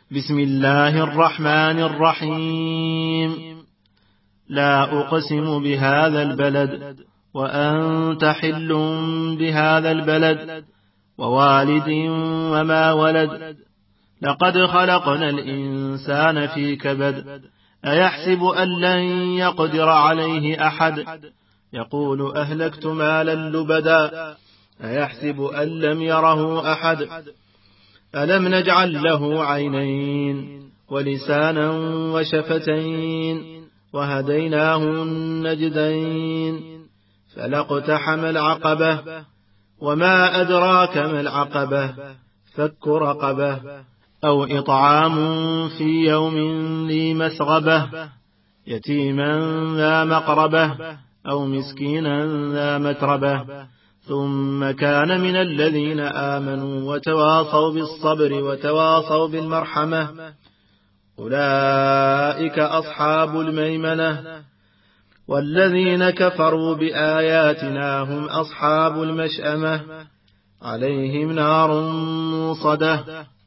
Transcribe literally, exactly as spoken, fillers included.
بسم الله الرحمن الرحيم. لا أقسم بهذا البلد وأنت حل بهذا البلد ووالد وما ولد. لقد خلقنا الإنسان في كبد. أيحسب أن لن يقدر عليه أحد. يقول أهلكت مالا لبدا. أيحسب أن لم يره أحد. ألم نجعل له عينين ولسانا وشفتين وهديناه النجدين. فلاقتحم العقبة وما أدراك ما العقبة. فك رقبة أو إطعام في يوم ذي مسغبة يتيما ذا مقربة أو مسكينا ذا متربة ثم كان من الذين آمنوا وتواصوا بالصبر وتواصوا بالمرحمة أولئك أصحاب الميمنة. والذين كفروا بآياتنا هم أصحاب المشأمة عليهم نار موصدة.